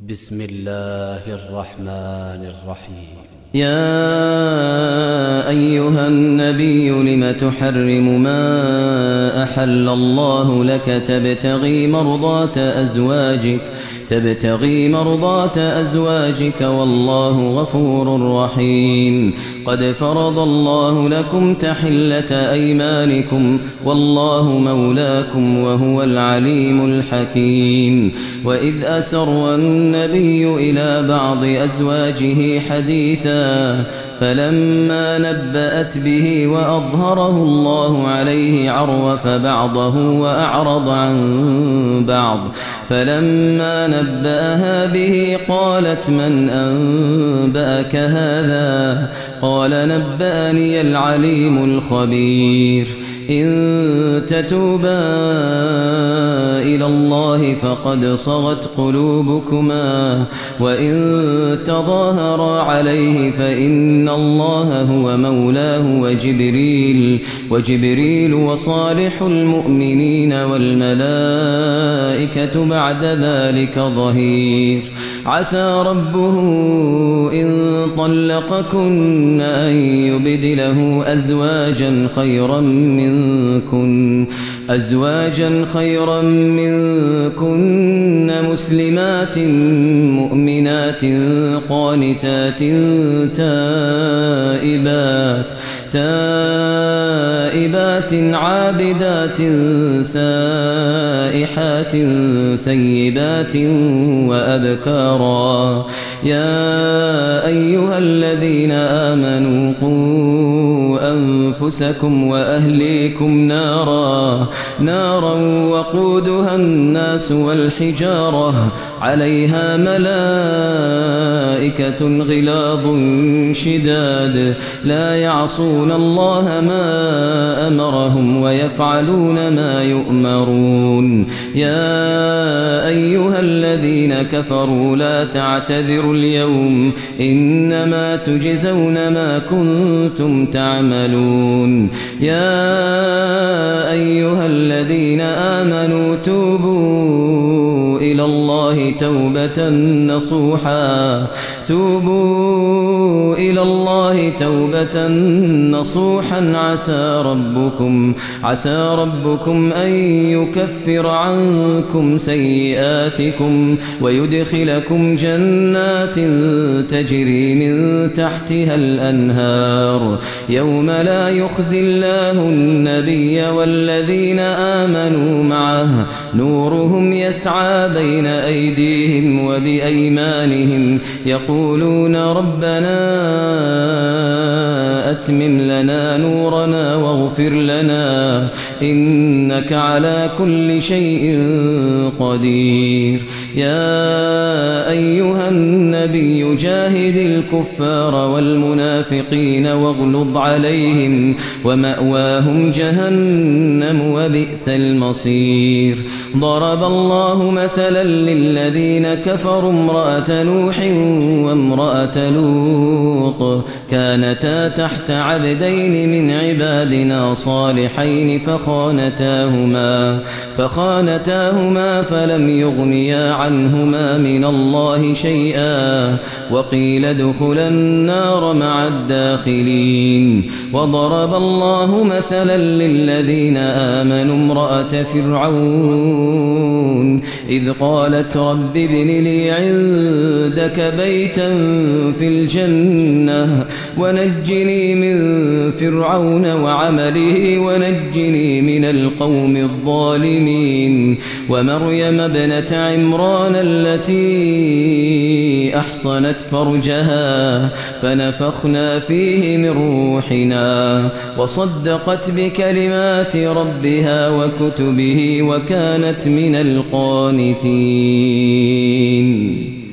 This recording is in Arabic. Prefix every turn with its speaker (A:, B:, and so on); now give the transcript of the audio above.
A: بسم الله الرحمن الرحيم.
B: يا أيها النبي لم تحرم ما أحل الله لك تبتغي مرضات أزواجك والله غفور رحيم. قد فرض الله لكم تحلة أيمانكم والله مولاكم وهو العليم الحكيم. وإذ أسر النبي إلى بعض أزواجه حديثا فلما نبأت به وأظهره الله عليه عرف بعضه وأعرض عن بعض. فلما نبأها به قالت من أنبأك هذا؟ قال نبأني العليم الخبير. إن تتوبا إلى الله فقد صغت قلوبكما وإن تظاهرا عليه فإن الله هو مولاه وجبريل وصالح المؤمنين والملائكة بعد ذلك ظهير. عسى ربه إن طلقكن أن يبدله أزواجا خيرا منكن مسلمات مؤمنات قانتات تائبات عابدات سائحات ثيبات وأبكارا. يا أيها الذين آمنوا قوا أنفسكم وأهليكم نارا وقودها الناس والحجارة عليها ملائكة غلاظ شداد لا يعصون الله ما أمرهم ويفعلون ما يؤمرون. يا أيها الذين كفروا لا تعتذروا اليوم إنما تجزون ما كنتم تعملون. يا أيها الذين آمنوا توبوا إلى الله توبة نصوحا عسى ربكم أن يكفر عنكم سيئاتكم ويدخلكم جنات تجري من تحتها الأنهار يوم لا يخزي الله النبي والذين آمنوا معه نورهم يسعى بين أيديهم وبأيمانهم يقولون ربنا أتمم لنا نورنا واغفر لنا إنك على كل شيء قدير. يا أيها النبي جاهد الكفار والمنافقين واغلظ عليهم ومأواهم جهنم وبئس المصير. ضرب الله مثلا للذين كفروا امرأة نوح وامرأة لوط كانتا تحت عبدين من عبادنا صالحين فخانتاهما فلم يغنيا عنهما من الله شيئا وقيل ادخلا النار مع الداخلين. وضرب الله مثلا للذين آمنوا امرأة فرعون إذ قالت رب ابن لي عندك بيتا في الجنة ونجني من فرعون وعمله ونجني من القوم الظالمين. ومريم ابنة عمران التي أحصنت فرجها فنفخنا فيه من روحنا وصدقت بكلمات ربها وكتبه وكانت من القانتين.